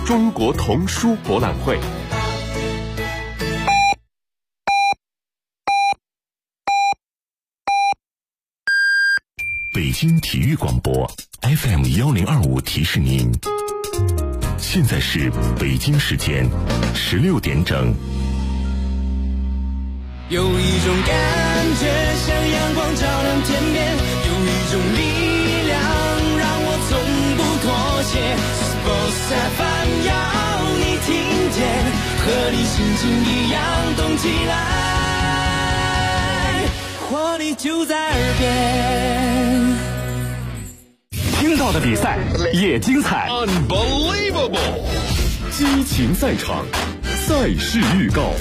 中国童书博览会。 北京体育广播 FM1025提示您，现在是北京时间16点整。 有一种感觉像阳光照亮天边，有一种力量让我从不妥协。Sports FM 要你听见，和你心情一样动起来，活力就在耳边。 听到的比赛也精彩 Unbelievable， 激情赛场，赛事预告。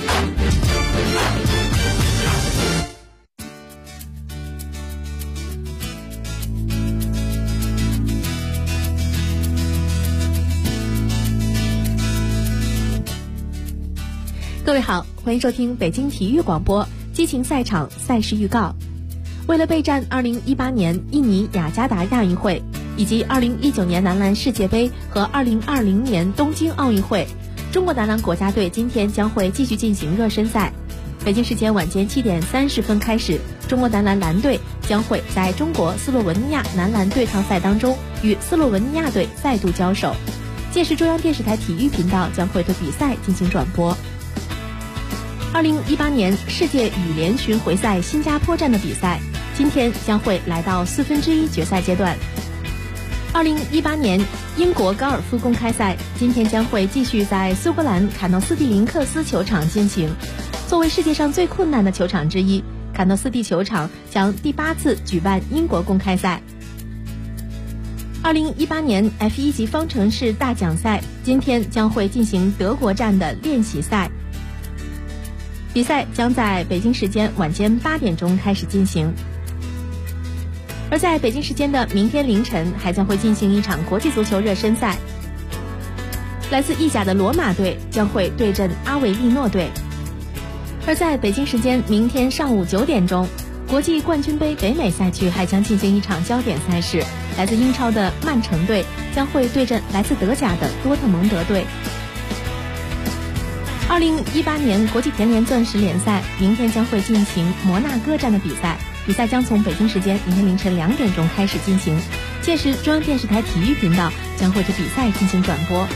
各位好，欢迎收听北京体育广播激情赛场赛事预告。为了备战2018年印尼雅加达亚运会以及2019年男篮世界杯和2020年东京奥运会，中国男篮国家队今天将会继续进行热身赛。北京时间晚间7点30分开始，中国男篮蓝队将会在中国斯洛文尼亚男篮对抗赛当中与斯洛文尼亚队再度交手，届时中央电视台体育频道将会对比赛进行转播。2018年世界羽联巡回赛新加坡站的比赛今天将会来到1/4决赛阶段。2018年英国高尔夫公开赛今天将会继续在苏格兰坎诺斯蒂林克斯球场进行。作为世界上最困难的球场之一，坎诺斯蒂球场将第8次举办英国公开赛。2018年 F1 级方程式大奖赛今天将会进行德国站的练习赛，比赛将在北京时间晚间8点钟开始进行。而在北京时间的明天凌晨还将会进行一场国际足球热身赛，来自意甲的罗马队将会对阵阿维利诺队。而在北京时间明天上午9点钟，国际冠军杯北美赛区还将进行一场焦点赛事，来自英超的曼城队将会对阵来自德甲的多特蒙德队。2018年国际田联钻石联赛明天将会进行摩纳哥站的比赛，比赛将从北京时间明天凌晨2点钟开始进行，届时中央电视台体育频道将会对比赛进行转播。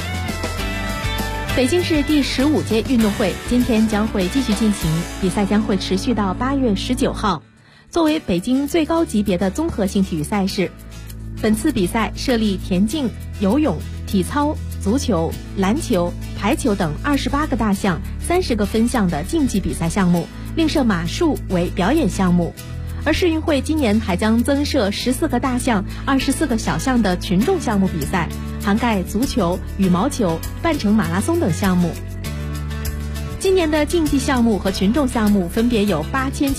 北京市第15届运动会今天将会继续进行，比赛将会持续到8月19号。作为北京最高级别的综合性体育赛事，本次比赛设立田径、游泳、体操、足球、篮球、排球等28个大项、30个分项的竞技比赛项目，另设马术为表演项目。而世运会今年还将增设14个大项、24个小项的群众项目比赛，涵盖足球、羽毛球、半程马拉松等项目。今年的竞技项目和群众项目分别有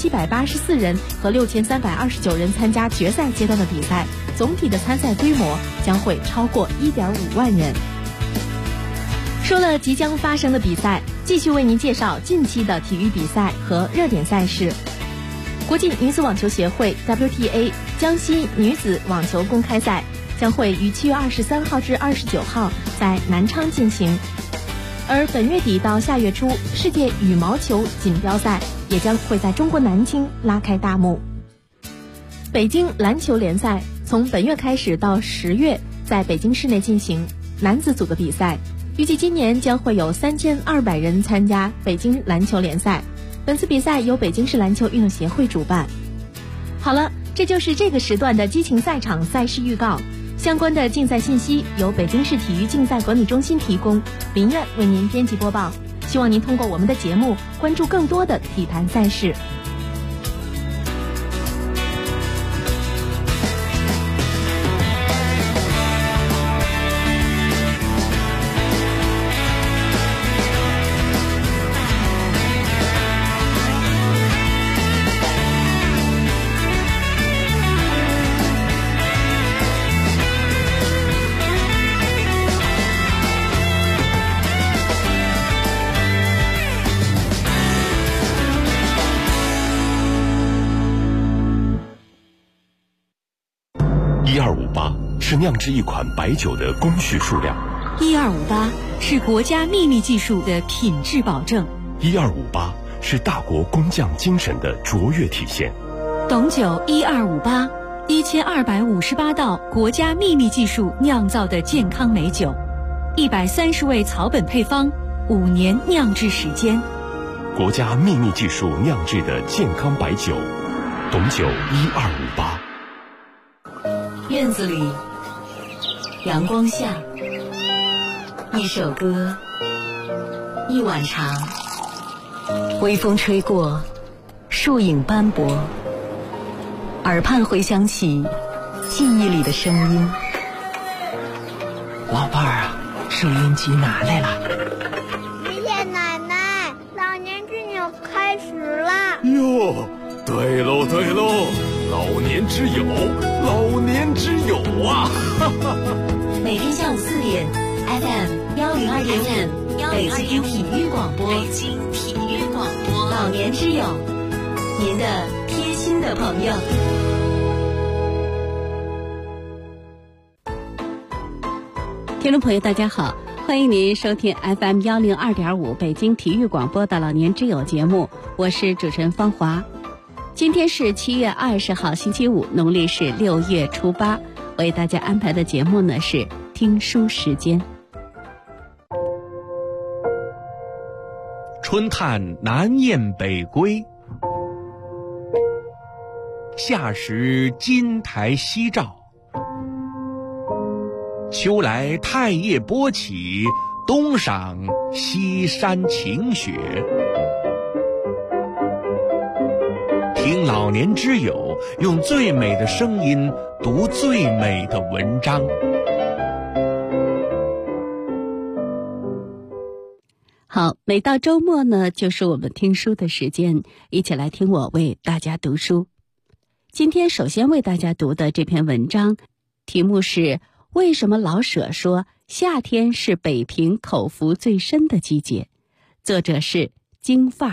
8784人和6329人参加决赛阶段的比赛，总体的参赛规模将会超过1.5万人。说了即将发生的比赛，继续为您介绍近期的体育比赛和热点赛事。国际女子网球协会 WTA 江西女子网球公开赛将会于7月23号至29号在南昌进行，而本月底到下月初，世界羽毛球锦标赛也将会在中国南京拉开大幕。北京篮球联赛从本月开始到10月在北京市内进行男子组的比赛，预计今年将会有3200人参加北京篮球联赛。本次比赛由北京市篮球运动协会主办。好了，这就是这个时段的激情赛场赛事预告。相关的竞赛信息由北京市体育竞赛管理中心提供，林苑为您编辑播报。希望您通过我们的节目关注更多的体坛赛事。 1258是酿制一款白酒的工序数量， 1258是国家秘密技术的品质保证 ，1258是大国工匠精神的卓越体现。 董酒1258，1258道国家秘密技术酿造的健康美酒，130味草本配方，5年酿制时间。 国家秘密技术酿制的健康白酒，董酒1258。 院子里，阳光下，一首歌，一碗茶，微风吹过，树影斑驳，耳畔回响起记忆里的声音。 老伴儿啊，收音机拿来了。 爷爷奶奶，老年之友开始了。 哟，对喽对喽，老年之友，老年之友啊！ 每天下午4点 FM102.5北京体育广播，老年之友，您的贴心的朋友。 听众朋友大家好，欢迎您收听 FM102.5北京体育广播的老年之友节目，我是主持人方华。今天是7月20号星期五，农历是6月初8，为大家安排的节目呢是听书时间。 春探南雁北归，夏时金台夕照，秋来太叶波起，冬赏西山晴雪。听老年之友用最美的声音读最美的文章。 好，每到周末呢，就是我们听书的时间，一起来听我为大家读书。今天首先为大家读的这篇文章，题目是为什么老舍说夏天是北平口福最深的季节，作者是京范儿。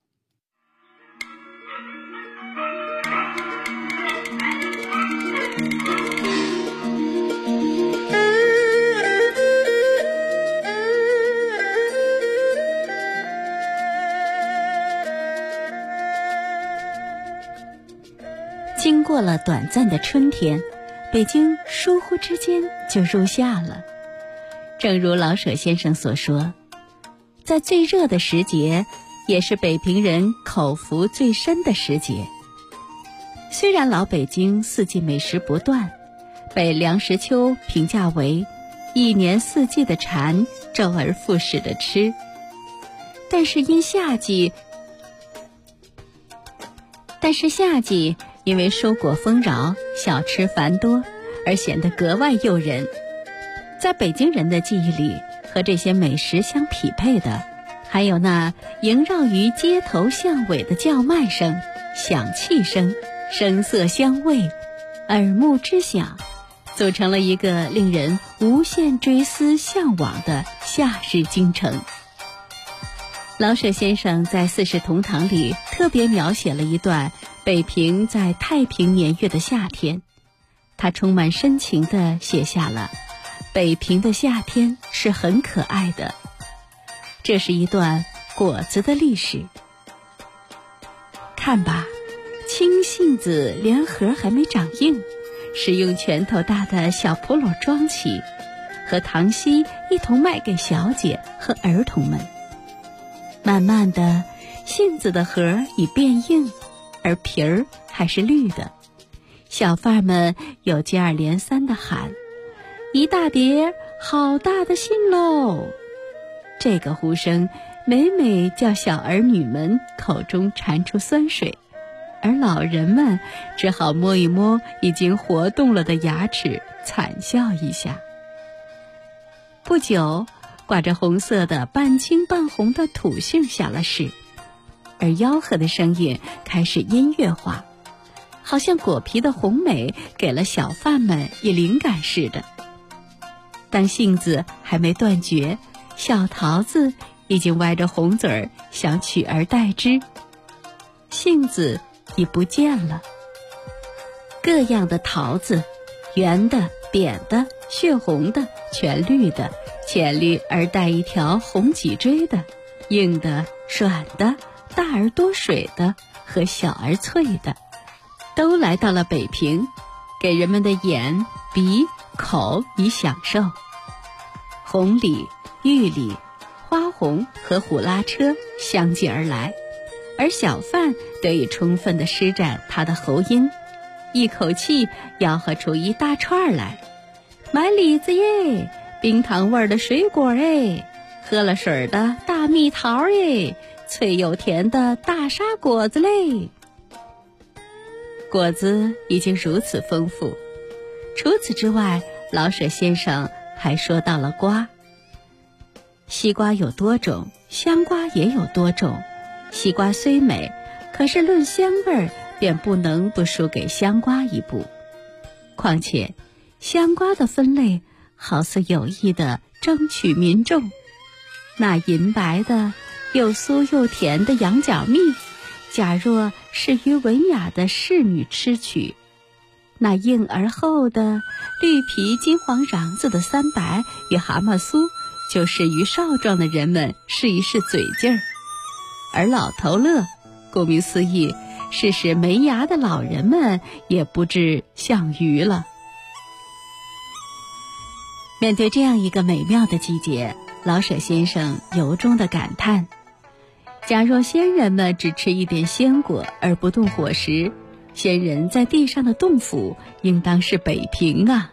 经过了短暂的春天，北京疏忽之间就入夏了。正如老舍先生所说，在最热的时节，也是北平人口福最深的时节。虽然老北京四季美食不断，被梁实秋评价为一年四季的馋，周而复始的吃，但是夏季因为蔬果丰饶，小吃繁多，而显得格外诱人。在北京人的记忆里，和这些美食相匹配的，还有那萦绕于街头巷尾的叫卖声、响器声、声色香味、耳目之响，组成了一个令人无限追思向往的夏日京城。老舍先生在《四世同堂》里特别描写了一段北平在太平年月的夏天，他充满深情地写下了北平的夏天是很可爱的。这是一段果子的历史。看吧，青杏子连核还没长硬，是用拳头大的小笸箩装起，和糖稀一同卖给小姐和儿童们。慢慢的，杏子的核已变硬，而皮儿还是绿的。小贩们有接二连三地喊：一大碟好大的杏喽！这个呼声每每叫小儿女们口中馋出酸水，而老人们只好摸一摸已经活动了的牙齿，惨笑一下。不久，挂着红色的半青半红的土杏下了市，而吆喝的声音开始音乐化，好像果皮的红美给了小贩们以灵感似的。当杏子还没断绝，小桃子已经歪着红嘴儿想取而代之，杏子已不见了。各样的桃子，圆的、扁的、血红的、全绿的， 浅绿而带一条红脊椎的，硬的、软的，大而多水的和小而脆的，都来到了北平，给人们的眼、鼻、口以享受。红鲤、玉鲤、花红和虎拉车相继而来，而小贩得以充分地施展他的喉音，一口气吆喝出一大串来：买李子耶，冰糖味的水果哎，喝了水的大蜜桃哎，脆又甜的大沙果子嘞。果子已经如此丰富，除此之外，老舍先生还说到了瓜。西瓜有多种，香瓜也有多种，西瓜虽美，可是论香味便不能不输给香瓜一步。况且香瓜的分类好似有意地争取民众，那银白的又酥又甜的羊角蜜，假若是于文雅的仕女吃取，那硬而厚的绿皮金黄瓤子的三白与蛤蟆酥，就是于少壮的人们试一试嘴劲儿。而老头乐，顾名思义，是使没牙的老人们也不知像鱼了。面对这样一个美妙的季节，老舍先生由衷的感叹：假若先人们只吃一点鲜果而不动伙食，先人在地上的洞府应当是北平啊。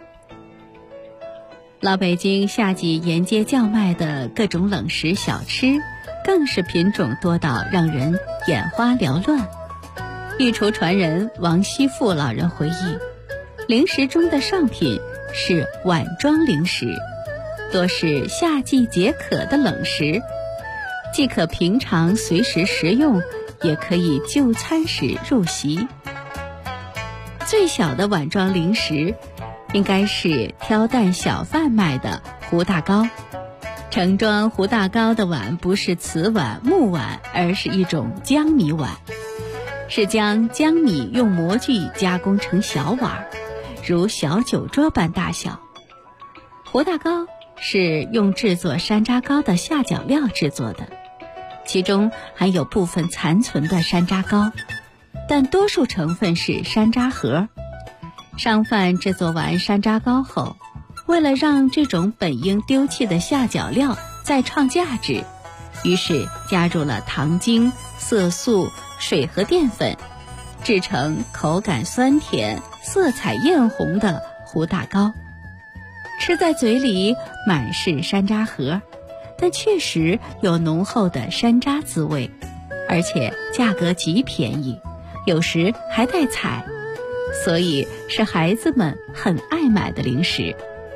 老北京夏季沿街叫卖的各种冷食小吃，更是品种多到让人眼花缭乱。御厨传人王希富老人回忆，零食中的上品是碗装零食，多是夏季解渴的冷食，既可平常随时食用，也可以就餐时入席。最小的碗装零食应该是挑担小贩卖的胡大糕。盛装胡大糕的碗不是瓷碗、木碗，而是一种江米碗，是将江米用模具加工成小碗，如小酒桌般大小。胡大糕是用制作山楂糕的下脚料制作的，其中含有部分残存的山楂糕，但多数成分是山楂核。商贩制作完山楂糕后，为了让这种本应丢弃的下脚料再创价值，于是加入了糖精、色素、水和淀粉，制成口感酸甜、色彩艳红的胡大糕。吃在嘴里满是山楂核，但确实有浓厚的山楂滋味，而且价格极便宜，有时还带彩，所以是孩子们很爱买的零食。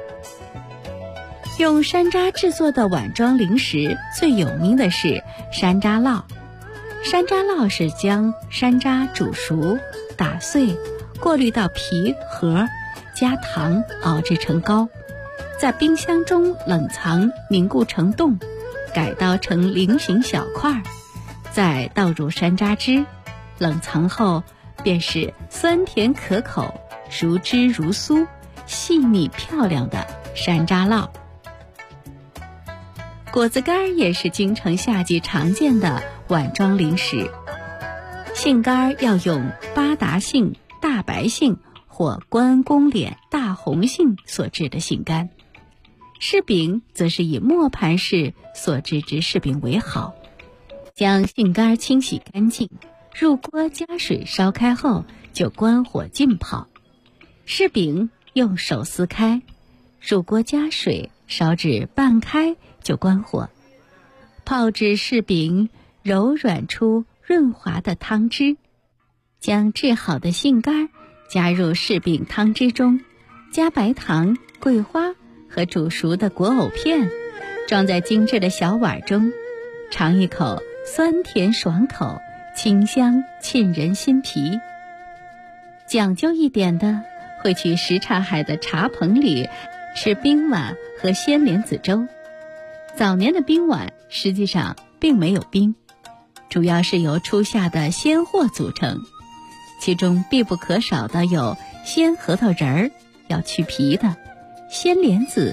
用山楂制作的碗装零食最有名的是山楂烙。山楂烙是将山楂煮熟、打碎，过滤到皮核，加糖熬制成糕，在冰箱中冷藏凝固成冻，改刀成菱形小块，再倒入山楂汁，冷藏后便是酸甜可口、如汁如酥、细腻漂亮的山楂烙。果子干也是京城夏季常见的碗装零食。杏干要用八达杏、大白杏或关公脸、大红杏所制的杏干。柿饼则是以磨盘式所制之柿饼为好，将杏干清洗干净，入锅加水烧开后就关火浸泡。柿饼用手撕开，入锅加水烧至半开就关火，泡至柿饼柔软出润滑的汤汁，将制好的杏干加入柿饼汤汁中，加白糖、桂花和煮熟的果藕片，装在精致的小碗中，尝一口酸甜爽口，清香沁人心脾。讲究一点的会去什刹海的茶棚里吃冰碗和鲜莲子粥。早年的冰碗实际上并没有冰，主要是由初夏的鲜货组成，其中必不可少的有鲜核桃仁儿，要去皮的；鲜莲子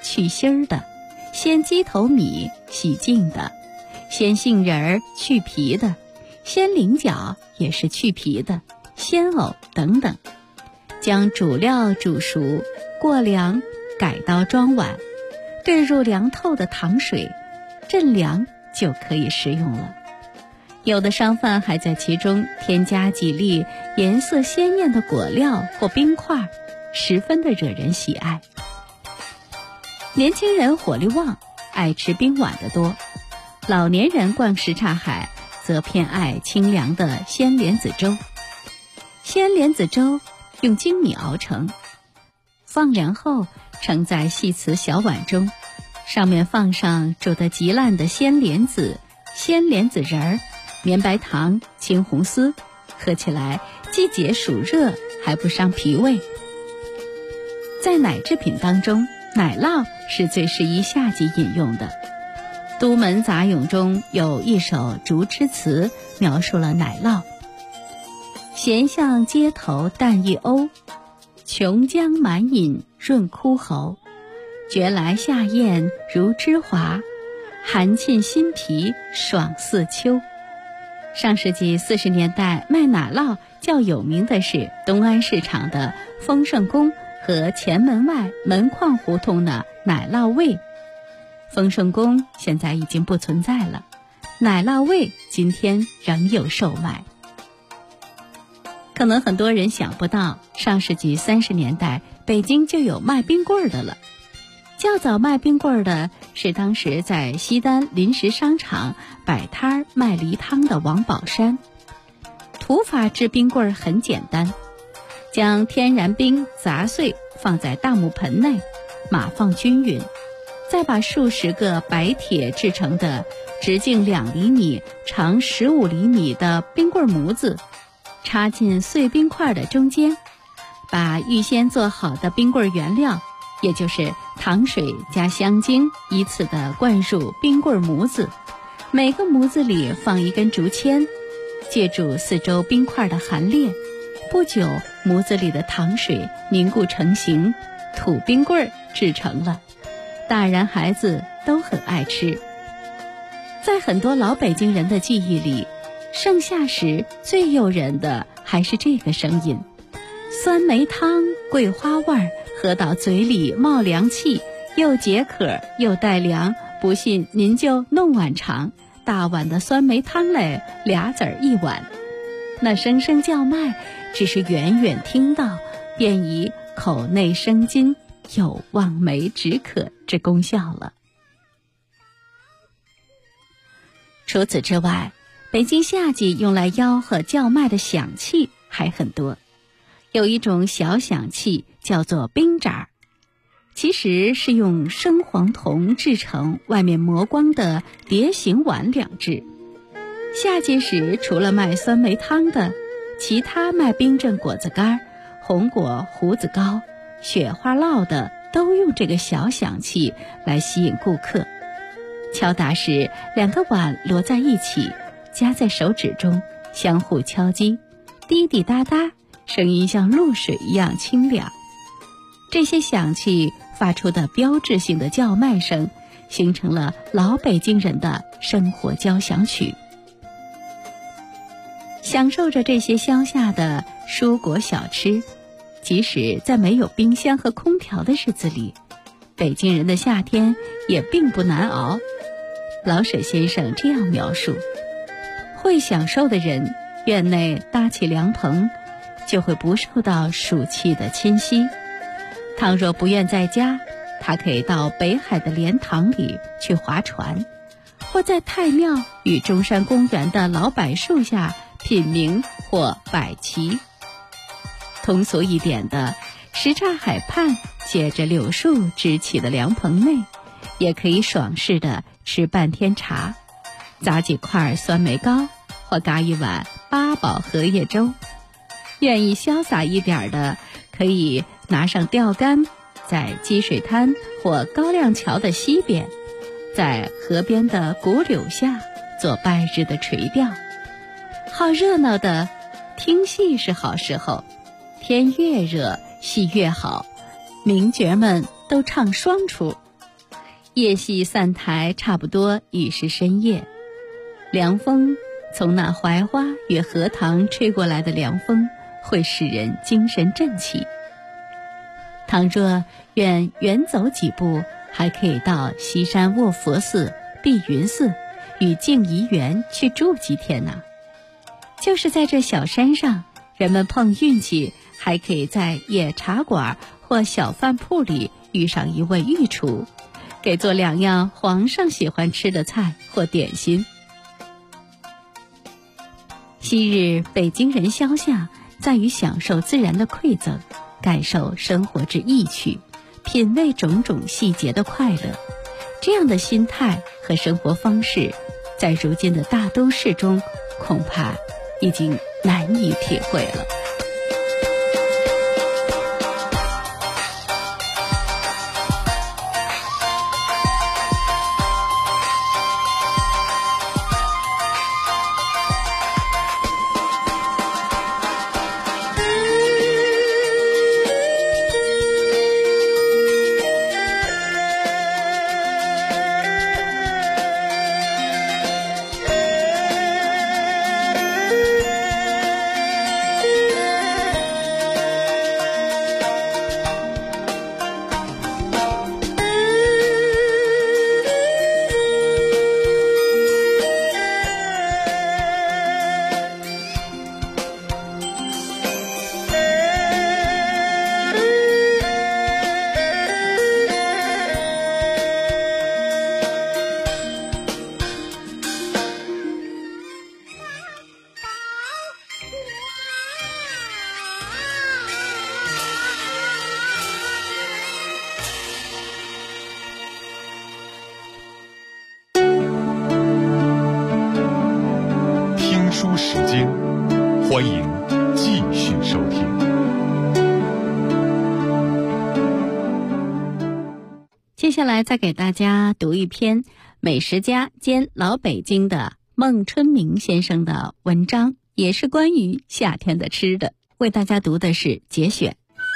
去芯儿的，鲜鸡头米洗净的，鲜杏仁儿去皮的，鲜菱角也是去皮的，鲜藕等等。将主料煮熟，过凉，改刀装碗，兑入凉透的糖水，镇凉就可以食用了。有的商贩还在其中添加几粒颜色鲜艳的果料或冰块，十分的惹人喜爱。年轻人火力旺，爱吃冰碗的多，老年人逛什刹海则偏爱清凉的鲜莲子粥。鲜莲子粥用精米熬成，放凉后盛在细瓷小碗中，上面放上煮得极烂的鲜莲子、鲜莲子仁儿、绵白糖、青红丝，喝起来既解暑热还不伤脾胃。在奶制品当中，奶酪是最适宜夏季饮用的。都门杂咏中有一首竹枝词描述了奶酪：闲向街头淡一瓯，琼浆满饮润枯喉，觉来夏宴如芝华，寒沁心脾爽似秋。上世纪40年代卖奶酪较有名的是东安市场的丰盛宫和前门外门框胡同的奶酪味。丰盛宫现在已经不存在了，奶酪味今天仍有售卖。可能很多人想不到，上世纪30年代北京就有卖冰棍的了。较早卖冰棍的是当时在西单临时商场摆摊卖梨汤的王宝山。土法制冰棍很简单，将天然冰砸碎放在大木盆内，码放均匀，再把数十个白铁制成的直径2厘米、长15厘米的冰棍模子插进碎冰块的中间，把预先做好的冰棍原料，也就是糖水加香精，依次的灌入冰棍模子，每个模子里放一根竹签，借助四周冰块的含裂，不久模子里的糖水凝固成型，土冰棍制成了。大人孩子都很爱吃。在很多老北京人的记忆里，盛夏时最诱人的还是这个声音：酸梅汤，桂花味儿，喝到嘴里冒凉气，又解渴又带凉，不信您就弄碗尝，大碗的酸梅汤嘞，2子一碗。那声声叫卖，只是远远听到，便已口内生津，有望梅止渴之功效了。除此之外，北京夏季用来吆喝叫卖的响器还很多。有一种小响器叫做冰盏，其实是用生黄铜制成，外面磨光的蝶形碗2只。夏季时除了卖酸梅汤的，其他卖冰镇果子干、红果胡子糕、雪花酪的都用这个小响器来吸引顾客。敲打时2个碗摞在一起，夹在手指中，相互敲击，滴滴答答，声音像露水一样清凉。这些响器发出的标志性的叫卖声，形成了老北京人的生活交响曲。享受着这些乡下的蔬果小吃，即使在没有冰箱和空调的日子里，北京人的夏天也并不难熬。老舍先生这样描述：会享受的人，院内搭起凉棚，就会不受到暑气的侵袭。倘若不愿在家，他可以到北海的莲塘里去划船，或在太庙与中山公园的老柏树下品茗或摆棋。通俗一点的，什刹海畔借着柳树支起的凉棚内，也可以爽适的吃半天茶，砸几块酸梅糕，或嘎一碗八宝荷叶粥。愿意潇洒一点的，可以拿上钓竿，在积水滩或高亮桥的西边，在河边的古柳下做半日的垂钓。好热闹的，听戏是好时候，天越热戏越好，名角们都唱双出， 夜戏散台，差不多已是深夜。凉风从那槐花与荷塘吹过来的凉风，会使人精神振起。倘若愿远走几步，还可以到西山卧佛寺、碧云寺与静怡园去住几天呢。就是在这小山上，人们碰运气，还可以在野茶馆或小饭铺里遇上一位御厨，给做2样皇上喜欢吃的菜或点心。昔日北京人消夏，在于享受自然的馈赠，感受生活之意趣，品味种种细节的快乐。这样的心态和生活方式，在如今的大都市中，恐怕已经难以体会了。 书时间，欢迎继续收听。 接下来再给大家读一篇美食家兼老北京的孟春明先生的文章，也是关于夏天的吃的。为大家读的是节选。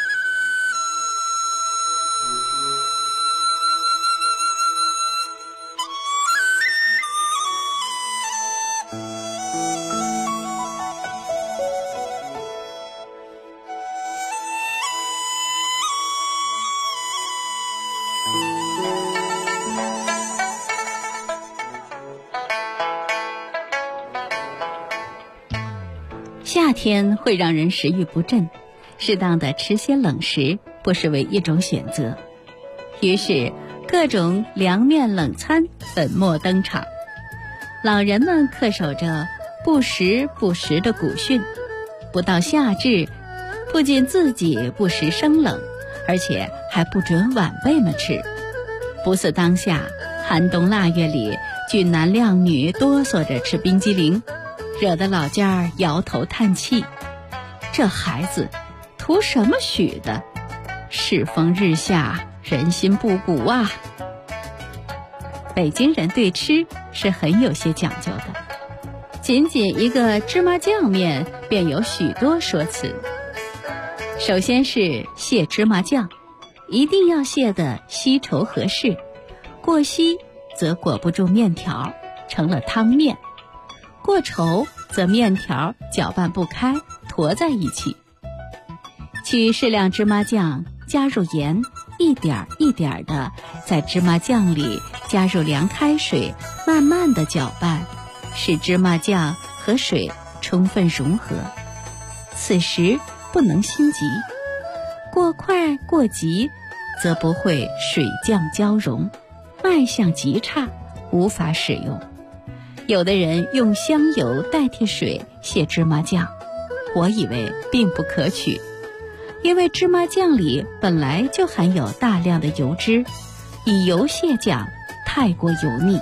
夏天会让人食欲不振，适当的吃些冷食不失为一种选择。于是各种凉面冷餐粉墨登场，老人们恪守着不时不食的古训，不到夏至，不仅自己不食生冷，而且还不准晚辈们吃。不似当下寒冬腊月里，俊男靓女哆嗦着吃冰激凌，惹得老家儿摇头叹气，这孩子图什么许的？世风日下，人心不古啊！北京人对吃是很有些讲究的，仅仅一个芝麻酱面便有许多说辞。首先是卸芝麻酱，一定要卸得稀稠合适，过稀则裹不住面条，成了汤面；过稠则面条搅拌不开，坨在一起。取适量芝麻酱，加入盐，一点一点的在芝麻酱里加入凉开水，慢慢的搅拌，使芝麻酱和水充分融合。此时不能心急，过快过急则不会水酱交融，卖相极差，无法使用。有的人用香油代替水卸芝麻酱，我以为并不可取，因为芝麻酱里本来就含有大量的油脂，以油卸酱太过油腻。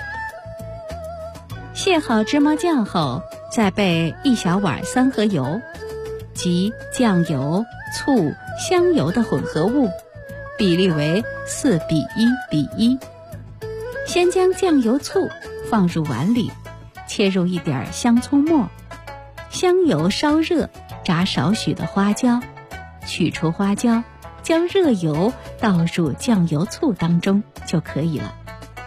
卸好芝麻酱后，再备1小碗三合油，即酱油、醋、香油的混合物，比例为4:1:1。先将酱油、醋放入碗里，切入一点香葱末，香油烧热，炸少许的花椒，取出花椒，将热油倒入酱油醋当中就就可以了。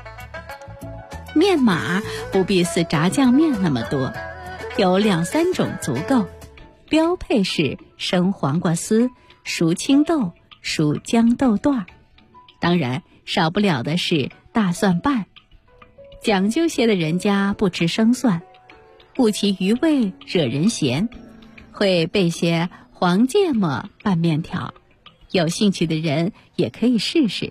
面码不必似炸酱面那么多，有2-3种足够。标配是生黄瓜丝、熟青豆、熟豇豆段，当然少不了的是大蒜瓣。讲究些的人家不吃生蒜，顾其余味惹人嫌，会备些黄芥末拌面条，有兴趣的人也可以试试。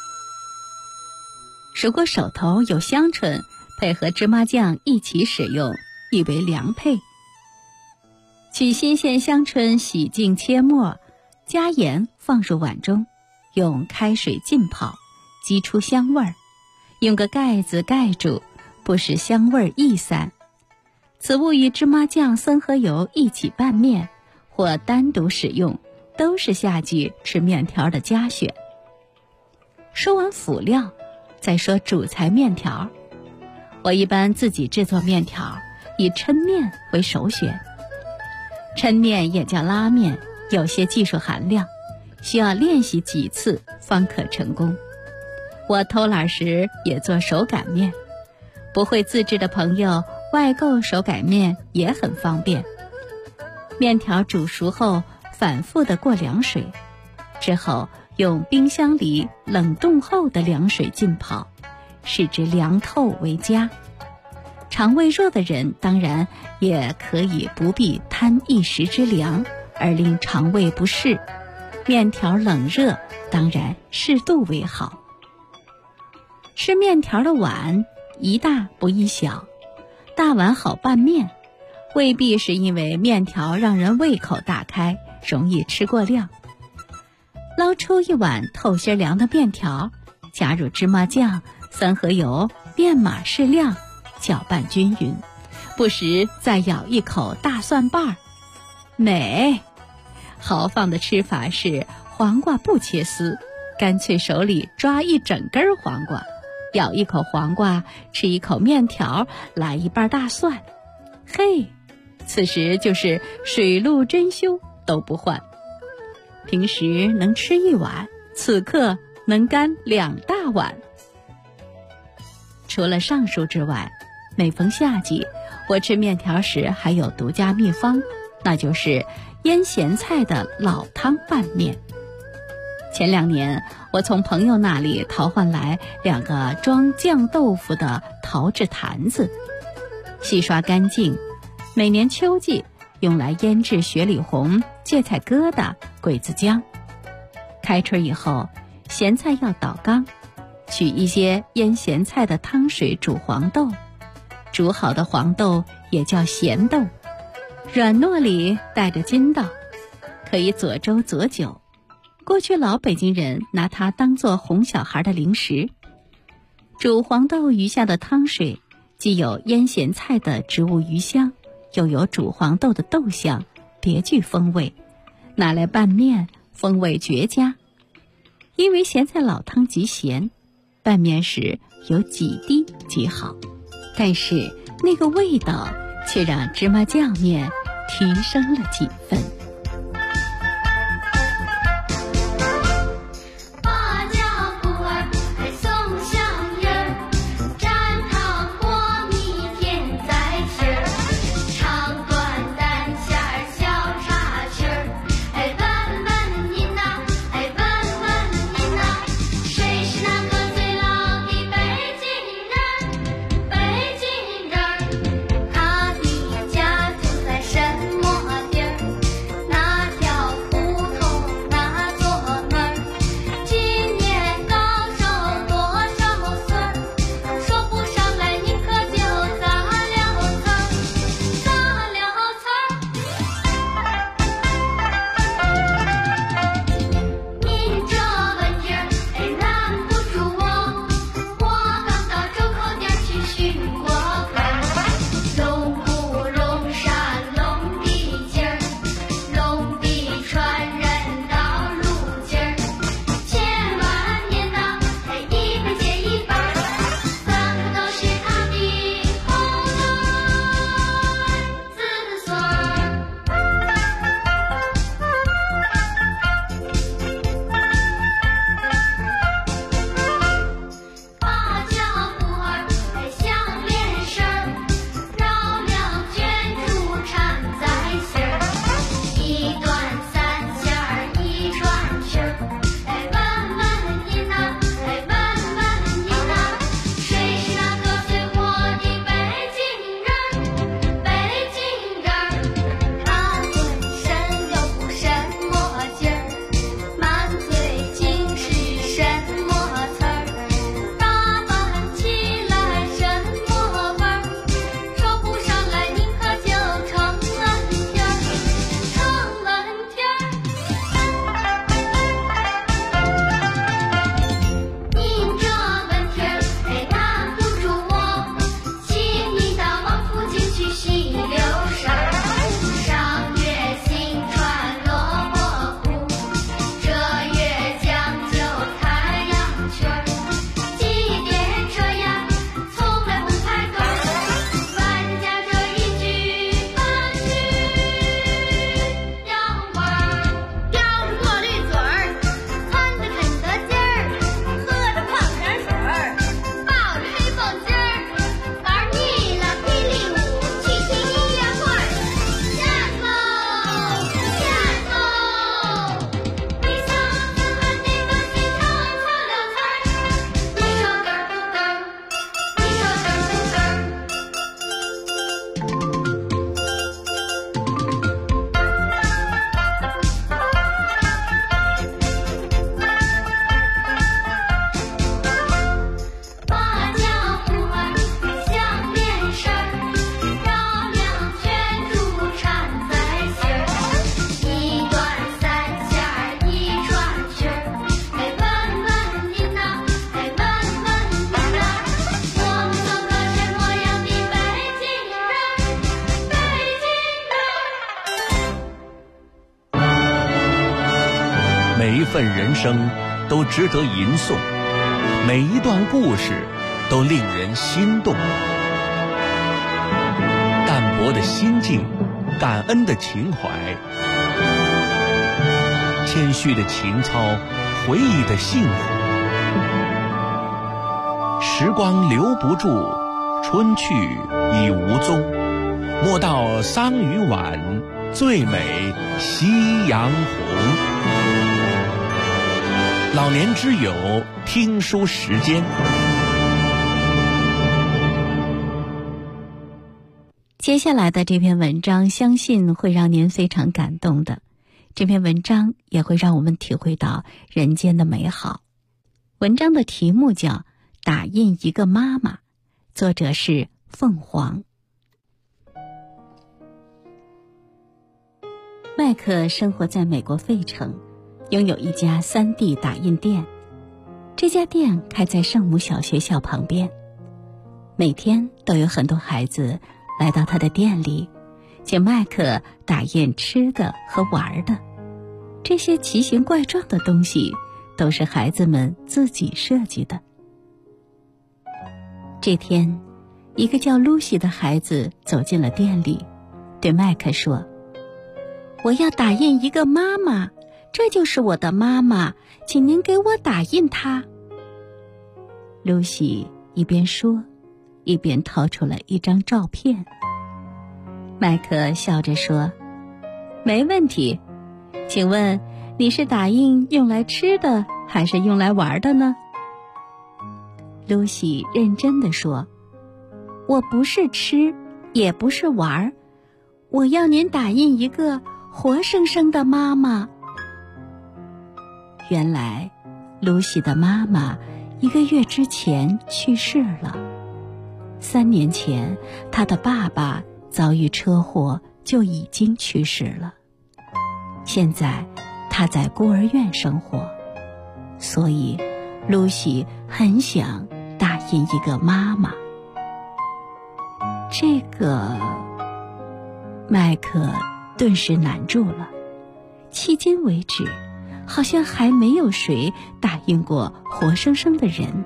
如果手头有香椿，配合芝麻酱一起使用，亦为良配。取新鲜香椿洗净切末，加盐放入碗中，用开水浸泡，激出香味儿，用个盖子盖住，不使香味儿溢散。此物与芝麻酱、三合油一起拌面，或单独使用，都是夏季吃面条的佳选。说完辅料，再说主材面条。我一般自己制作面条，以抻面为首选。抻面也叫拉面，有些技术含量，需要练习几次方可成功。我偷懒时也做手擀面，不会自制的朋友外购手擀面也很方便。面条煮熟后反复的过凉水，之后用冰箱里冷冻后的凉水浸泡，使之凉透为佳。肠胃弱的人当然也可以不必贪一时之凉而令肠胃不适，面条冷热当然适度为好。吃面条的碗宜大不宜小，大碗好拌面，未必是因为面条让人胃口大开，容易吃过量。捞出一碗透心凉的面条，加入芝麻酱、三合油、面码适量，搅拌均匀，不时再咬一口大蒜瓣儿，美。豪放的吃法是黄瓜不切丝，干脆手里抓一整根黄瓜，咬一口黄瓜，吃一口面条，来一瓣大蒜，嘿，此时就是水陆珍馐都不换。平时能吃一碗，此刻能干2大碗。除了上述之外，每逢夏季，我吃面条时还有独家秘方，那就是腌咸菜的老汤拌面。前2年，我从朋友那里淘换来2个装酱豆腐的陶制坛子，洗刷干净，每年秋季用来腌制雪里红、芥菜疙瘩、鬼子姜。开春以后，咸菜要倒缸，取一些腌咸菜的汤水煮黄豆，煮好的黄豆也叫咸豆，软糯里带着筋道，可以佐粥佐酒。过去老北京人拿它当作哄小孩的零食。煮黄豆余下的汤水，既有腌咸菜的植物余香，又有煮黄豆的豆香，别具风味，拿来拌面风味绝佳。因为咸菜老汤极咸，拌面时有几滴即好，但是那个味道却让芝麻酱面提升了几分。 份人生都值得吟诵，每一段故事都令人心动。淡泊的心境，感恩的情怀，谦虚的情操，回忆的幸福。时光留不住，春去已无踪，莫道桑榆晚，最美夕阳红。老年之友听书时间。 接下来的这篇文章相信会让您非常感动的，这篇文章也会让我们体会到人间的美好。文章的题目叫《打印一个妈妈》，作者是凤凰。麦克生活在美国费城，拥有一家3D 打印店。这家店开在圣母小学校旁边，每天都有很多孩子来到他的店里，请麦克打印吃的和玩的。这些奇形怪状的东西都是孩子们自己设计的。这天，一个叫露西的孩子走进了店里，对麦克说：“我要打印一个妈妈，这就是我的妈妈，请您给我打印她。”露西一边说，一边掏出了一张照片。麦克笑着说：“没问题，请问你是打印用来吃的还是用来玩的呢？”露西认真地说：“我不是吃，也不是玩，我要您打印一个活生生的妈妈。”原来，露西的妈妈1个月之前去世了。3年前，她的爸爸遭遇车祸就已经去世了。现在，她在孤儿院生活，所以露西很想打印一个妈妈。这个，麦克顿时难住了。迄今为止，好像还没有谁打印过活生生的人。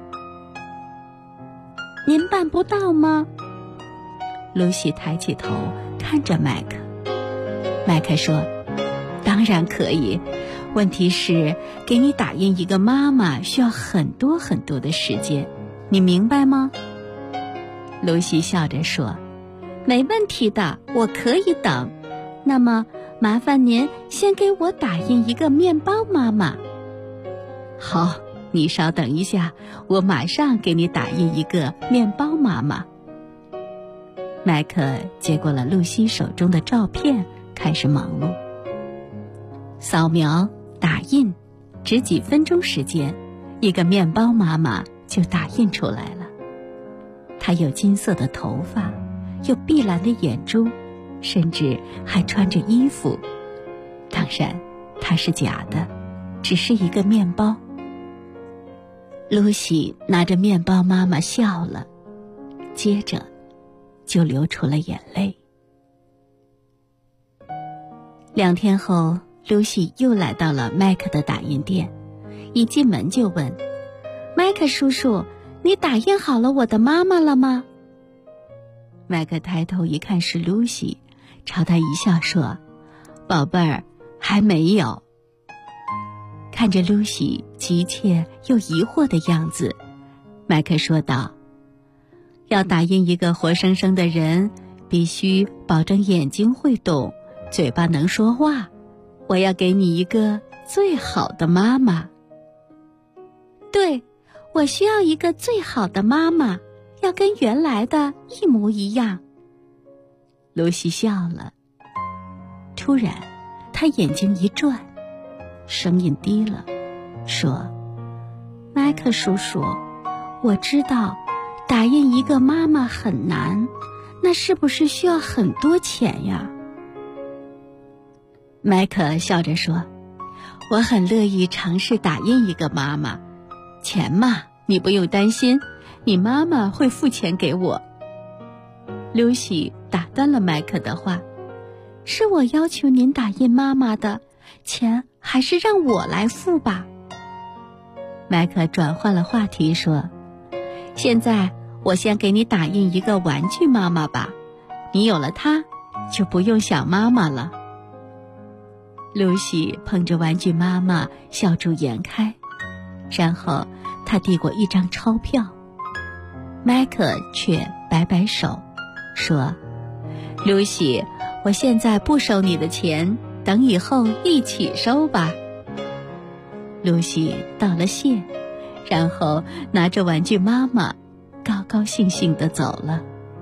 您办不到吗？露西抬起头看着麦克。麦克说：“当然可以，问题是给你打印一个妈妈需要很多很多的时间，你明白吗？”露西笑着说：“没问题的，我可以等。那么麻烦您先给我打印一个面包妈妈。”“好，你稍等一下，我马上给你打印一个面包妈妈。”麦克接过了露西手中的照片，开始忙碌。扫描、打印，只几分钟时间，一个面包妈妈就打印出来了。她有金色的头发，有碧蓝的眼珠，甚至还穿着衣服。当然，它是假的，只是一个面包。露西拿着面包妈妈笑了，接着就流出了眼泪。2天后，露西又来到了麦克的打印店，一进门就问：“麦克叔叔，你打印好了我的妈妈了吗？”麦克抬头一看是露西，朝她一笑说：“宝贝儿，还没有。”看着露西急切又疑惑的样子，麦克说道：“要打印一个活生生的人，必须保证眼睛会动，嘴巴能说话。我要给你一个最好的妈妈。”“对，我需要一个最好的妈妈，要跟原来的一模一样。”露西笑了。突然，她眼睛一转，声音低了，说：“麦克叔叔，我知道打印一个妈妈很难，那是不是需要很多钱呀？”麦克笑着说：“我很乐意尝试打印一个妈妈，钱嘛，你不用担心，你妈妈会付钱给我。”露西打断了麦克的话：“是我要求您打印妈妈的， 钱还是让我来付吧。麦克转换了话题说，现在我先给你打印一个玩具妈妈吧，你有了它就不用想妈妈了。露西捧着玩具妈妈笑逐颜开，然后他递过一张钞票，麦克却摆摆手说，露西，我现在不收你的钱，等以后一起收吧。露西道了谢，然后拿着玩具妈妈高高兴兴地走了。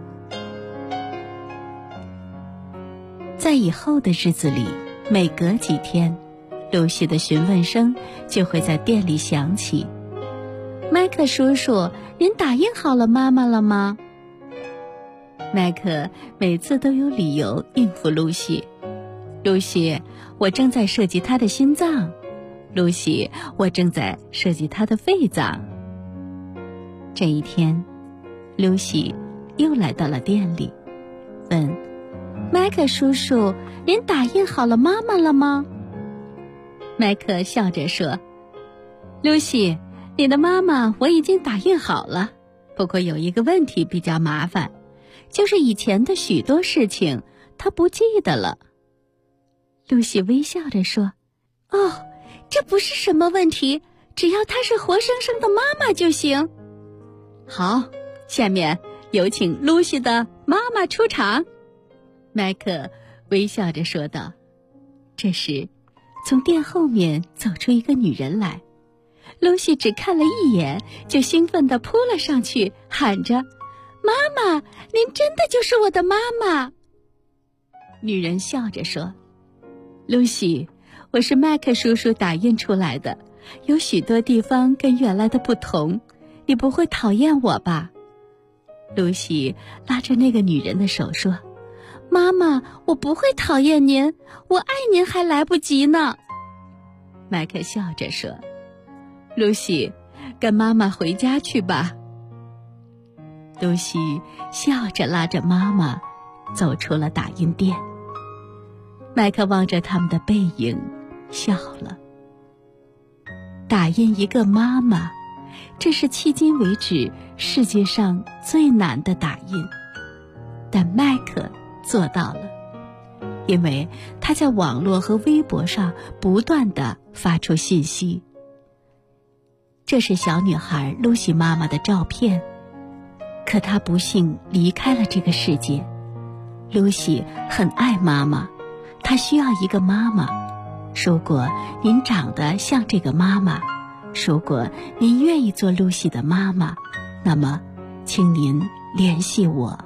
在以后的日子里，每隔几天，露西的询问声就会在店里响起。麦克叔叔，您打印好了妈妈了吗？麦克每次都有理由应付露西。露西，我正在设计她的心脏。露西，我正在设计她的肺脏。这一天，露西又来到了店里，问麦克叔叔，您打印好了妈妈了吗？麦克笑着说，露西，你的妈妈我已经打印好了，不过有一个问题比较麻烦，就是以前的许多事情她不记得了。露西微笑着说，哦，这不是什么问题，只要她是活生生的妈妈就行。好，下面有请露西的妈妈出场。麦克微笑着说道。这时，从店后面走出一个女人来，露西只看了一眼，就兴奋地扑了上去，喊着，妈妈，您真的就是我的妈妈。女人笑着说，露西，我是麦克叔叔打印出来的，有许多地方跟原来的不同，你不会讨厌我吧？露西拉着那个女人的手说，妈妈，我不会讨厌您，我爱您还来不及呢。麦克笑着说，露西，跟妈妈回家去吧。露西笑着拉着妈妈走出了打印店。麦克望着他们的背影笑了。打印一个妈妈，这是迄今为止世界上最难的打印，但麦克做到了，因为他在网络和微博上不断地发出信息。这是小女孩露西妈妈的照片，可她不幸离开了这个世界。露西很爱妈妈，她需要一个妈妈。如果您长得像这个妈妈，如果您愿意做露西的妈妈，那么请您联系我。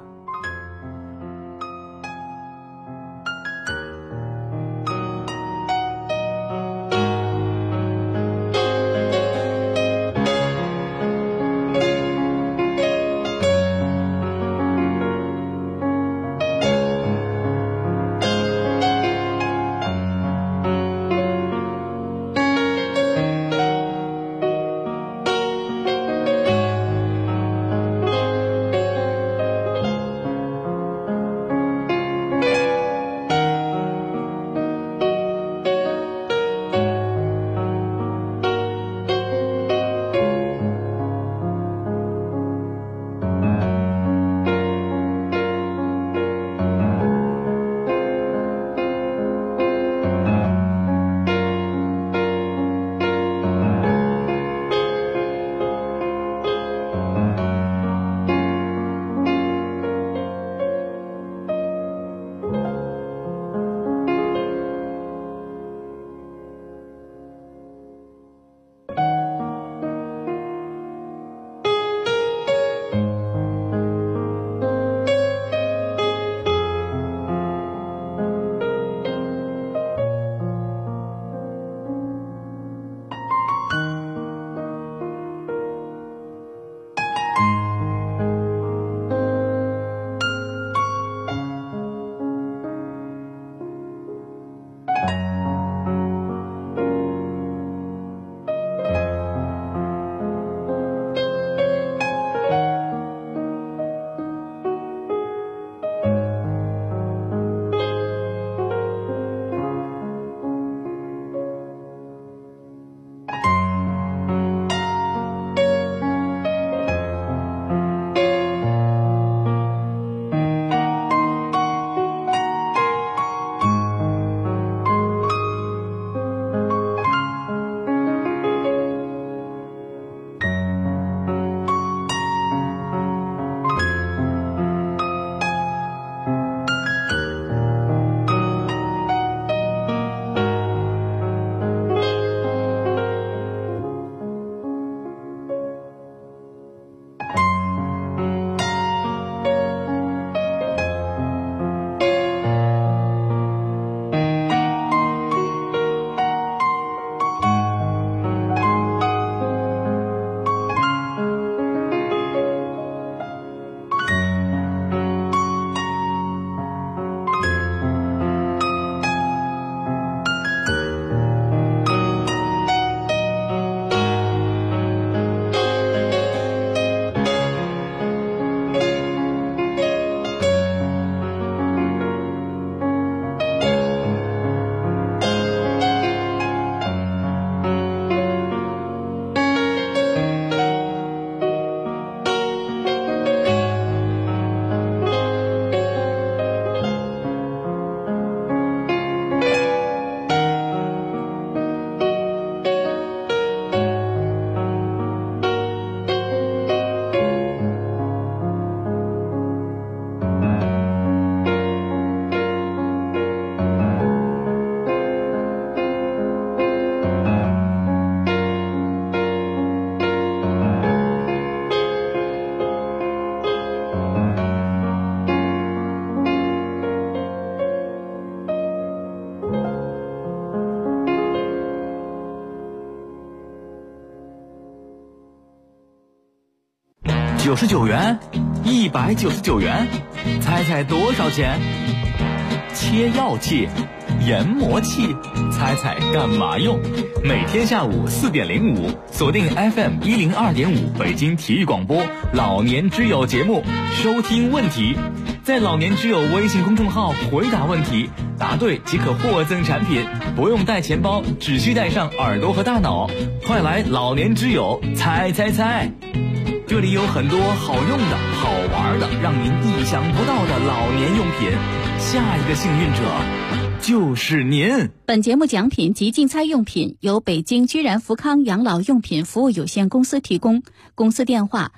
99元，199元，猜猜多少钱？切药器、研磨器，猜猜干嘛用？每天下午4点05，锁定 FM 102.5北京体育广播老年之友节目，收听问题，在老年之友微信公众号回答问题，答对即可获赠产品，不用带钱包，只需带上耳朵和大脑。快来老年之友猜猜猜！这里有很多好用的、好玩的，让您意想不到的老年用品。下一个幸运者就是您。 本节目奖品及竞猜用品由北京居然福康养老用品服务有限公司提供，公司电话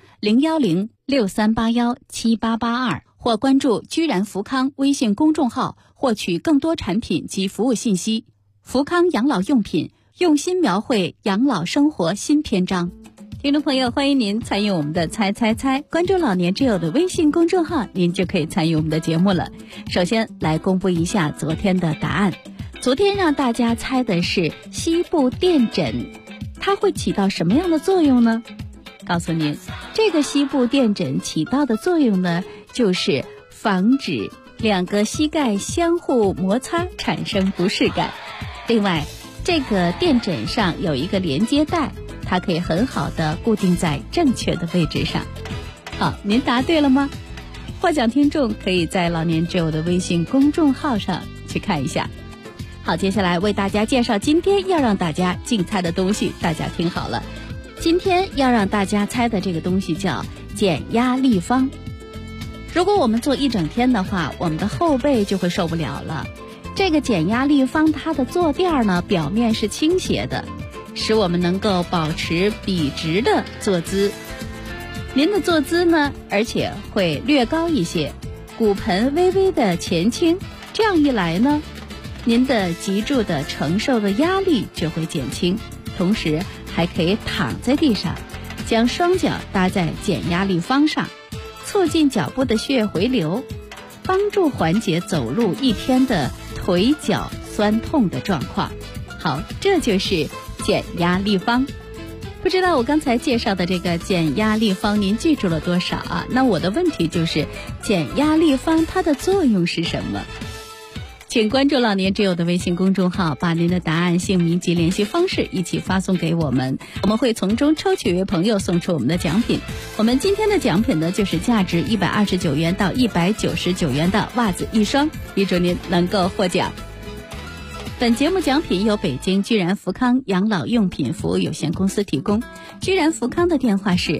010-6381-7882，或关注居然福康微信公众号获取更多产品及服务信息。福康养老用品，用心描绘养老生活新篇章。听众朋友，欢迎您参与我们的猜猜猜，关注老年之友的微信公众号，您就可以参与我们的节目了。首先来公布一下昨天的答案。昨天让大家猜的是膝部垫枕，它会起到什么样的作用呢？告诉您，这个膝部垫枕起到的作用呢，就是防止两个膝盖相互摩擦产生不适感。另外，这个垫枕上有一个连接带，它可以很好的固定在正确的位置上。好，您答对了吗？获奖听众可以在老年之友的微信公众号上去看一下。好，接下来为大家介绍今天要让大家竞猜的东西，大家听好了。今天要让大家猜的这个东西叫减压立方。如果我们坐一整天的话，我们的后背就会受不了了。这个减压立方它的坐垫呢，表面是倾斜的，使我们能够保持笔直的坐姿。您的坐姿呢，而且会略高一些，骨盆微微的前倾，这样一来呢，您的脊柱的承受的压力就会减轻，同时还可以躺在地上，将双脚搭在减压立方上，促进脚部的血液回流，帮助缓解走路一天的腿脚酸痛的状况。好，这就是减压立方。不知道我刚才介绍的这个减压立方您记住了多少啊？那我的问题就是减压立方它的作用是什么？请关注老年之友的微信公众号，把您的答案、姓名及联系方式一起发送给我们，我们会从中抽取一位朋友送出我们的奖品。我们今天的奖品呢，就是价值129元到199元的袜子一双，预祝您能够获奖。本节目奖品由北京居然福康养老用品服务有限公司提供，居然福康的电话是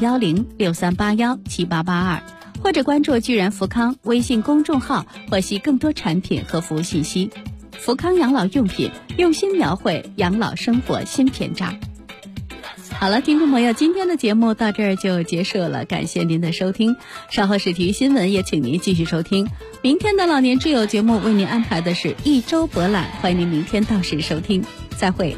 010-6381-7882，或者关注居然福康微信公众号获悉更多产品和服务信息。福康养老用品，用心描绘养老生活新篇章。好了，听众朋友，今天的节目到这儿就结束了，感谢您的收听。稍后是体育新闻，也请您继续收听。明天的老年之友节目为您安排的是一周博览，欢迎您明天到时收听。再会。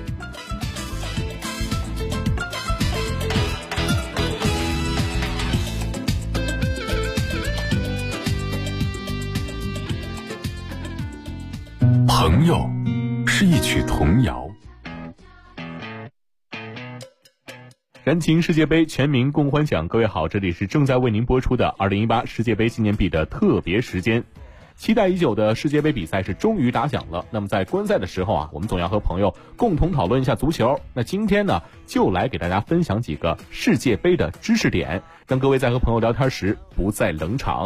朋友是一曲童谣。 燃情世界杯，全民共欢享。各位好，这里是正在为您播出的2018世界杯纪念币的特别时间。期待已久的世界杯比赛是终于打响了。那么在观赛的时候啊，我们总要和朋友共同讨论一下足球。那今天呢，就来给大家分享几个世界杯的知识点，让各位在和朋友聊天时不再冷场。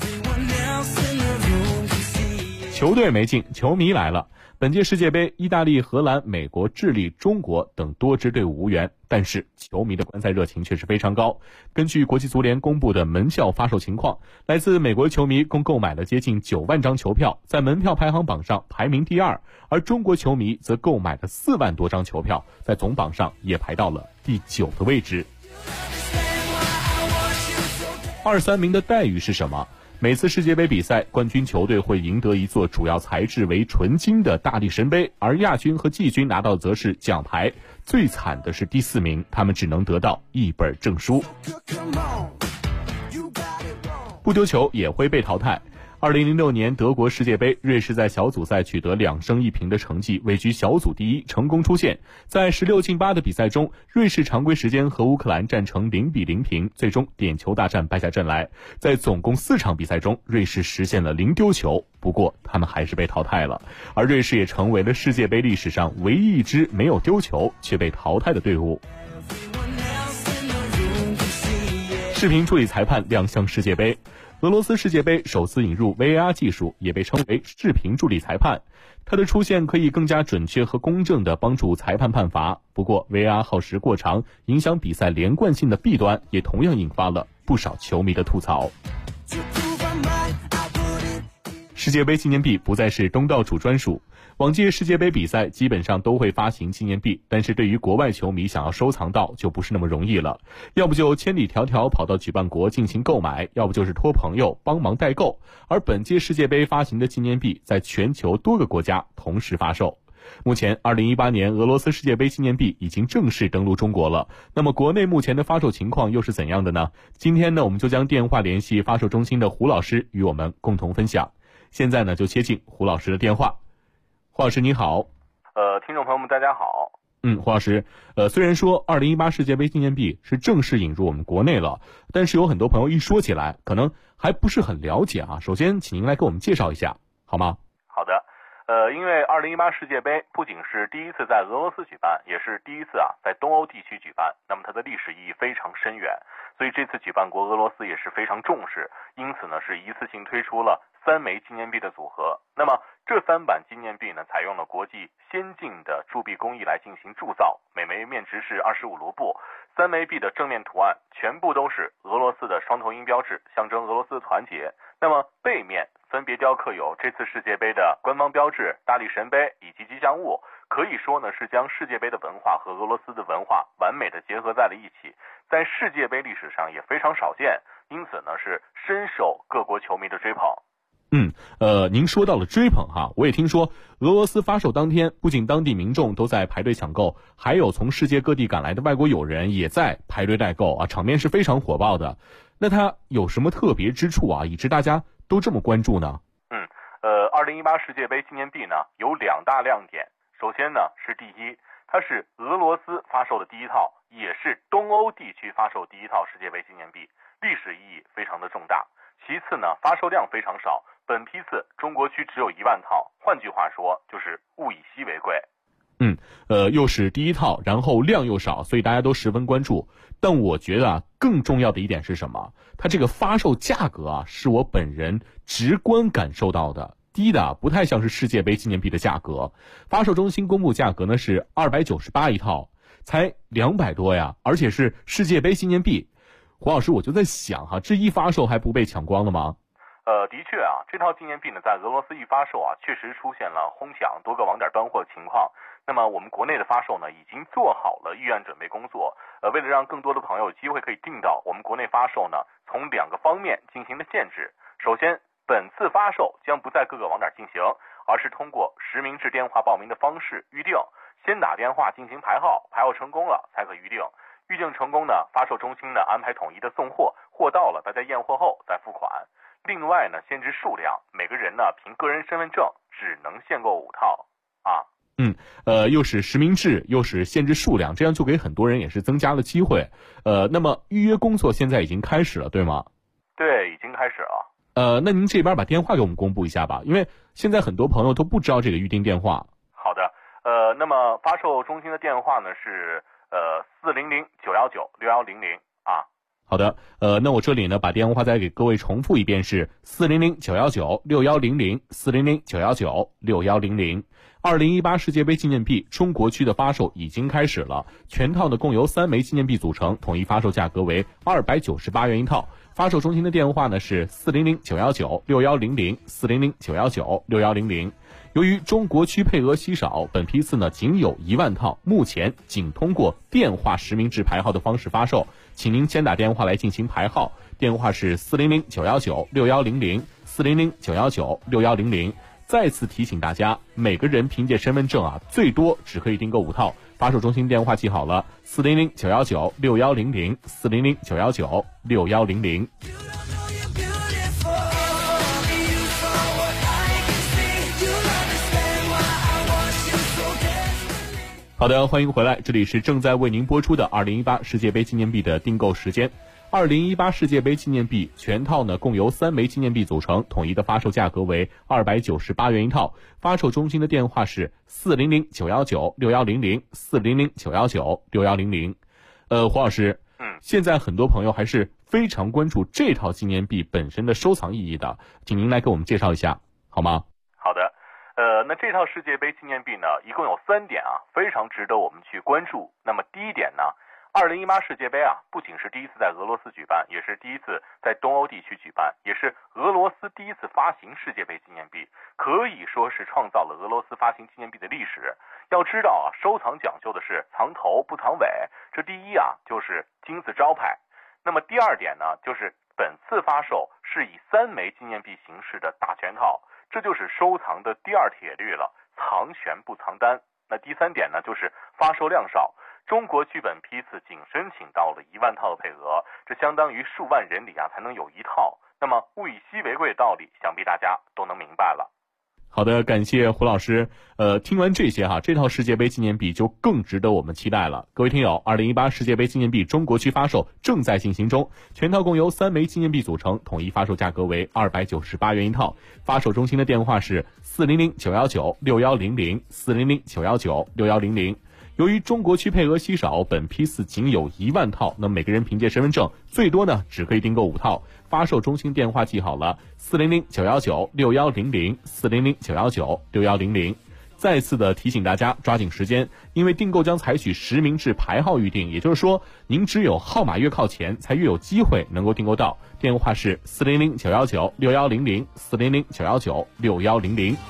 球队没进，球迷来了。本届世界杯，意大利、荷兰、美国、智利、中国等多支队伍无缘，但是球迷的观赛热情却是非常高。根据国际足联公布的门票发售情况，来自美国球迷共购买了接近9万张球票，在门票排行榜上排名第2，而中国球迷则购买了4万多张球票，在总榜上也排到了第9的位置。2、3名的待遇是什么？每次世界杯比赛，冠军球队会赢得一座主要材质为纯金的大力神杯，而亚军和季军拿到则是奖牌。最惨的是第4名，他们只能得到一本证书。不丢球也会被淘汰。 2006年德国世界杯，瑞士在小组赛取得2胜1平的成绩，位居小组第一，成功出线。在16进8的比赛中，瑞士常规时间和乌克兰战成0-0平，最终点球大战败下阵来。在总共4场比赛中，瑞士实现了0丢球，不过他们还是被淘汰了。而瑞士也成为了世界杯历史上唯一一支没有丢球却被淘汰的队伍。视频助理裁判亮相世界杯。俄罗斯世界杯首次引入 VAR 技术，也被称为视频助理裁判。它的出现可以更加准确和公正地帮助裁判判罚。不过 VAR 耗时过长，影响比赛连贯性的弊端也同样引发了不少球迷的吐槽。世界杯纪念币不再是东道主专属，往届世界杯比赛基本上都会发行纪念币，但是对于国外球迷想要收藏到就不是那么容易了，要不就千里迢迢跑到举办国进行购买，要不就是托朋友帮忙代购。而本届世界杯发行的纪念币在全球多个国家同时发售。目前2018年俄罗斯世界杯纪念币已经正式登陆中国了，那么国内目前的发售情况又是怎样的呢？今天呢，我们就将电话联系发售中心的胡老师与我们共同分享。现在呢，就接进胡老师的电话。胡老师你好。 听众朋友们大家好。 胡老师，虽然说2018世界杯纪念币是正式引入我们国内了，但是有很多朋友一说起来可能还不是很了解啊。首先请您来给我们介绍一下好吗？ 好的。因为2018世界杯不仅是第一次在俄罗斯举办，也是第一次在东欧地区举办，那么它的历史意义非常深远，所以这次举办国俄罗斯也是非常重视，因此呢是一次性推出了3枚纪念币的组合。那么这3版纪念币呢，采用了国际先进的铸币工艺来进行铸造，每枚面值是25卢布。3枚币的正面图案全部都是俄罗斯的双头鹰标志，象征俄罗斯的团结。那么背面分别雕刻有这次世界杯的官方标志、大力神杯以及吉祥物，可以说呢是将世界杯的文化和俄罗斯的文化完美的结合在了一起，在世界杯历史上也非常少见，因此呢是深受各国球迷的追捧。 您说到了追捧哈，我也听说俄罗斯发售当天，不仅当地民众都在排队抢购，还有从世界各地赶来的外国友人也在排队代购啊，场面是非常火爆的。那它有什么特别之处啊，以致大家都这么关注呢 ？2018世界杯纪念币呢有2大亮点。首先呢是第一，它是俄罗斯发售的第一套，也是东欧地区发售第一套世界杯纪念币，历史意义非常的重大。其次呢，发售量非常少，本批次中国区只有1万套，换句话说就是物以稀为贵。 又是第一套，然后量又少，所以大家都十分关注。但我觉得更重要的一点是什么？它这个发售价格是我本人直观感受到的，低的不太像是世界杯纪念币的价格。发售中心公布价格呢是298一套，才200多呀，而且是世界杯纪念币。胡老师，我就在想这一发售还不被抢光了吗？ 的确这套纪念币呢在俄罗斯一发售确实出现了哄抢，多个网点断货情况。那么我们国内的发售呢已经做好了预案准备工作，为了让更多的朋友有机会可以订到，我们国内发售呢从2个方面进行了限制。首先，本次发售将不在各个网点进行，而是通过实名制电话报名的方式预定，先打电话进行排号，排号成功了才可预定。预定成功呢，发售中心呢安排统一的送货，货到了大家验货后再付款。另外呢，限制数量，每个人呢凭个人身份证只能限购5套又是实名制，又是限制数量，这样就给很多人也是增加了机会。那么预约工作现在已经开始了，对吗？ 对，已经开始了。 那您这边把电话给我们公布一下吧，因为现在很多朋友都不知道这个预订电话。 好的，那么发售中心的电话呢是400-919-6100 好的，那我这里呢把电话再给各位重复一遍，是400-919-6100 400-919-6100。2018世界杯纪念币中国区的发售已经开始了，全套呢共由3枚纪念币组成，统一发售价格为298元一套。发售中心的电话呢是400-919-6100 400-919-6100。由于中国区配额稀少，本批次呢仅有1万套，目前仅通过电话实名制排号的方式发售，请您先打电话来进行排号，电话是400-919-6100 400-919-6100。再次提醒大家，每个人凭借身份证最多只可以订购5套。发售中心电话记好了，400-919-6100 400-919-6100。 好的，欢迎回来，这里是正在为您播出的2018世界杯纪念币的订购时间。2018世界杯纪念币全套呢共由3枚纪念币组成，统一的发售价格为298元一套，发售中心的电话是400-919-6100 400-919-6100。胡老师，现在很多朋友还是非常关注这套纪念币本身的收藏意义的，请您来给我们介绍一下好吗？ 好的，那这套世界杯纪念币呢，一共有3点啊，非常值得我们去关注。那么第一点呢，2018世界杯啊，不仅是第一次在俄罗斯举办，也是第一次在东欧地区举办，也是俄罗斯第一次发行世界杯纪念币，可以说是创造了俄罗斯发行纪念币的历史。要知道啊，收藏讲究的是藏头不藏尾，这第一啊就是金字招牌。那么第二点呢，就是本次发售是以3枚纪念币形式的大全套，这就是收藏的第二铁律了，藏全不藏单。那第3点呢，就是发售量少。中国剧本批次仅申请到了1万套的配额，这相当于数万人里啊才能有一套。那么物以稀为贵的道理，想必大家都能明白了。 好的，感谢胡老师。听完这些这套世界杯纪念币就更值得我们期待了。各位听友，2018世界杯纪念币中国区发售正在进行中，全套共由3枚纪念币组成，统一发售价格为298元一套。发售中心的电话是400-919-6100 400-919-6100。由于中国区配额稀少，本批次仅有1万套，那么每个人凭借身份证最多呢只可以订购5套。发售中心电话记好了，400-919-6100 400-919-6100。再次的提醒大家抓紧时间，因为订购将采取实名制排号预订，也就是说您只有号码越靠前才越有机会能够订购到。电话是400-919-6100 400-919-6100。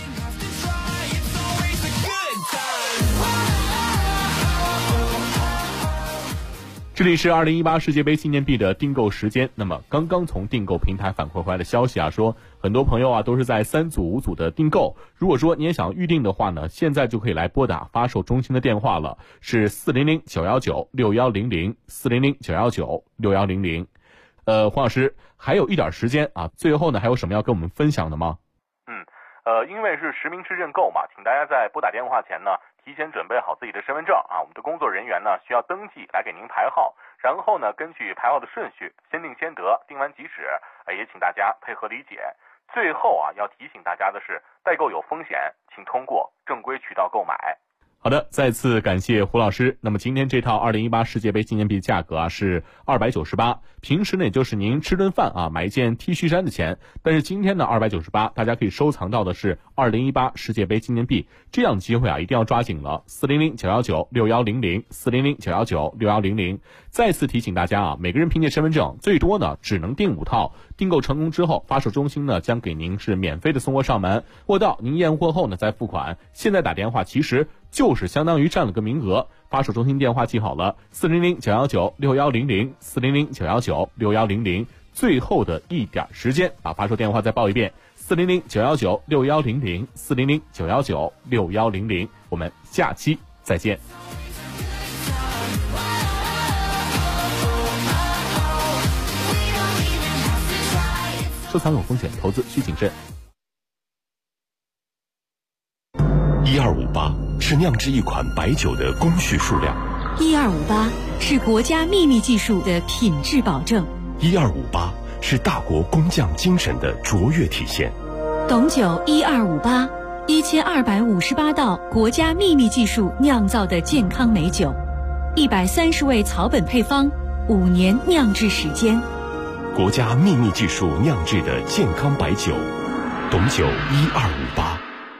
这里是2018世界杯纪念币的订购时间。那么刚刚从订购平台反馈回来的消息说很多朋友都是在3组5组的订购。如果说你也想预定的话呢，现在就可以来拨打发售中心的电话了，是400-919-6100 400-919-6100。黄老师，还有一点时间最后呢还有什么要跟我们分享的吗？ 因为是实名制认购嘛，请大家在拨打电话前呢提前准备好自己的身份证我们的工作人员呢需要登记来给您排号，然后呢根据排号的顺序先定先得，定完即止，也请大家配合理解。最后要提醒大家的是，代购有风险，请通过正规渠道购买。 好的，再次感谢胡老师。那么今天这套2018世界杯纪念币价格是298，平时呢也就是您吃顿饭买一件 T 恤衫的钱，但是今天呢298，大家可以收藏到的是2018世界杯纪念币，这样的机会一定要抓紧了。400-919-6100 400-919-6100。再次提醒大家每个人凭借身份证最多呢只能订5套，订购成功之后，发售中心呢将给您是免费的送货上门，货到您验货后呢再付款。现在打电话其实就是相当于占了个名额。发售中心电话记好了，400-919-6100 400-919-6100。最后的一点时间，把发售电话再报一遍，400-919-6100 400-919-6100。我们下期再见。收藏有风险，投资需谨慎。 1258是酿制一款白酒的工序数量 ，1258是国家秘密技术的品质保证 ，1258是大国工匠精神的卓越体现。 董酒1258 1258道国家秘密技术酿造的健康美酒，130味草本配方，5年酿制时间， 国家秘密技术酿制的健康白酒，董酒1258。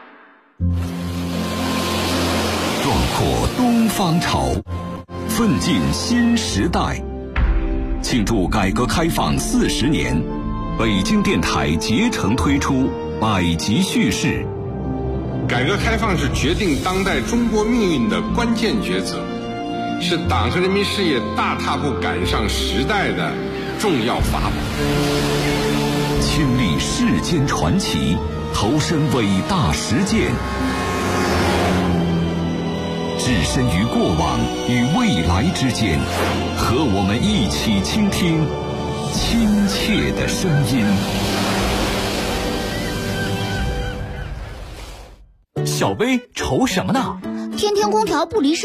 壮阔东方潮，奋进新时代。庆祝改革开放40年，北京电台竭诚推出百集叙事。 改革开放是决定当代中国命运的关键抉择，是党和人民事业大踏步赶上时代的重要法宝。 亲历世间传奇，投身伟大实践，置身于过往与未来之间，和我们一起倾听亲切的声音。 小薇愁什么呢？ 天天空调不离身。